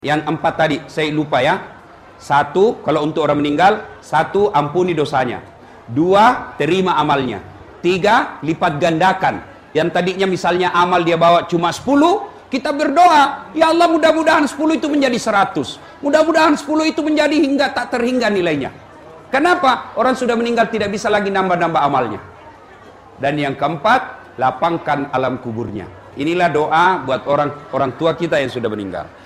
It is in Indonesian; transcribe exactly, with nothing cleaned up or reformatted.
Yang empat tadi, saya lupa ya. Satu, kalau untuk orang meninggal, satu, ampuni dosanya. Dua, terima amalnya. Tiga, lipat gandakan. Yang tadinya misalnya amal dia bawa cuma sepuluh, kita berdoa, ya Allah mudah-mudahan sepuluh itu menjadi seratus. Mudah-mudahan sepuluh itu menjadi hingga tak terhingga nilainya. Kenapa? Orang sudah meninggal tidak bisa lagi nambah-nambah amalnya. Dan yang keempat, lapangkan alam kuburnya. Inilah doa buat orang orang tua kita yang sudah meninggal.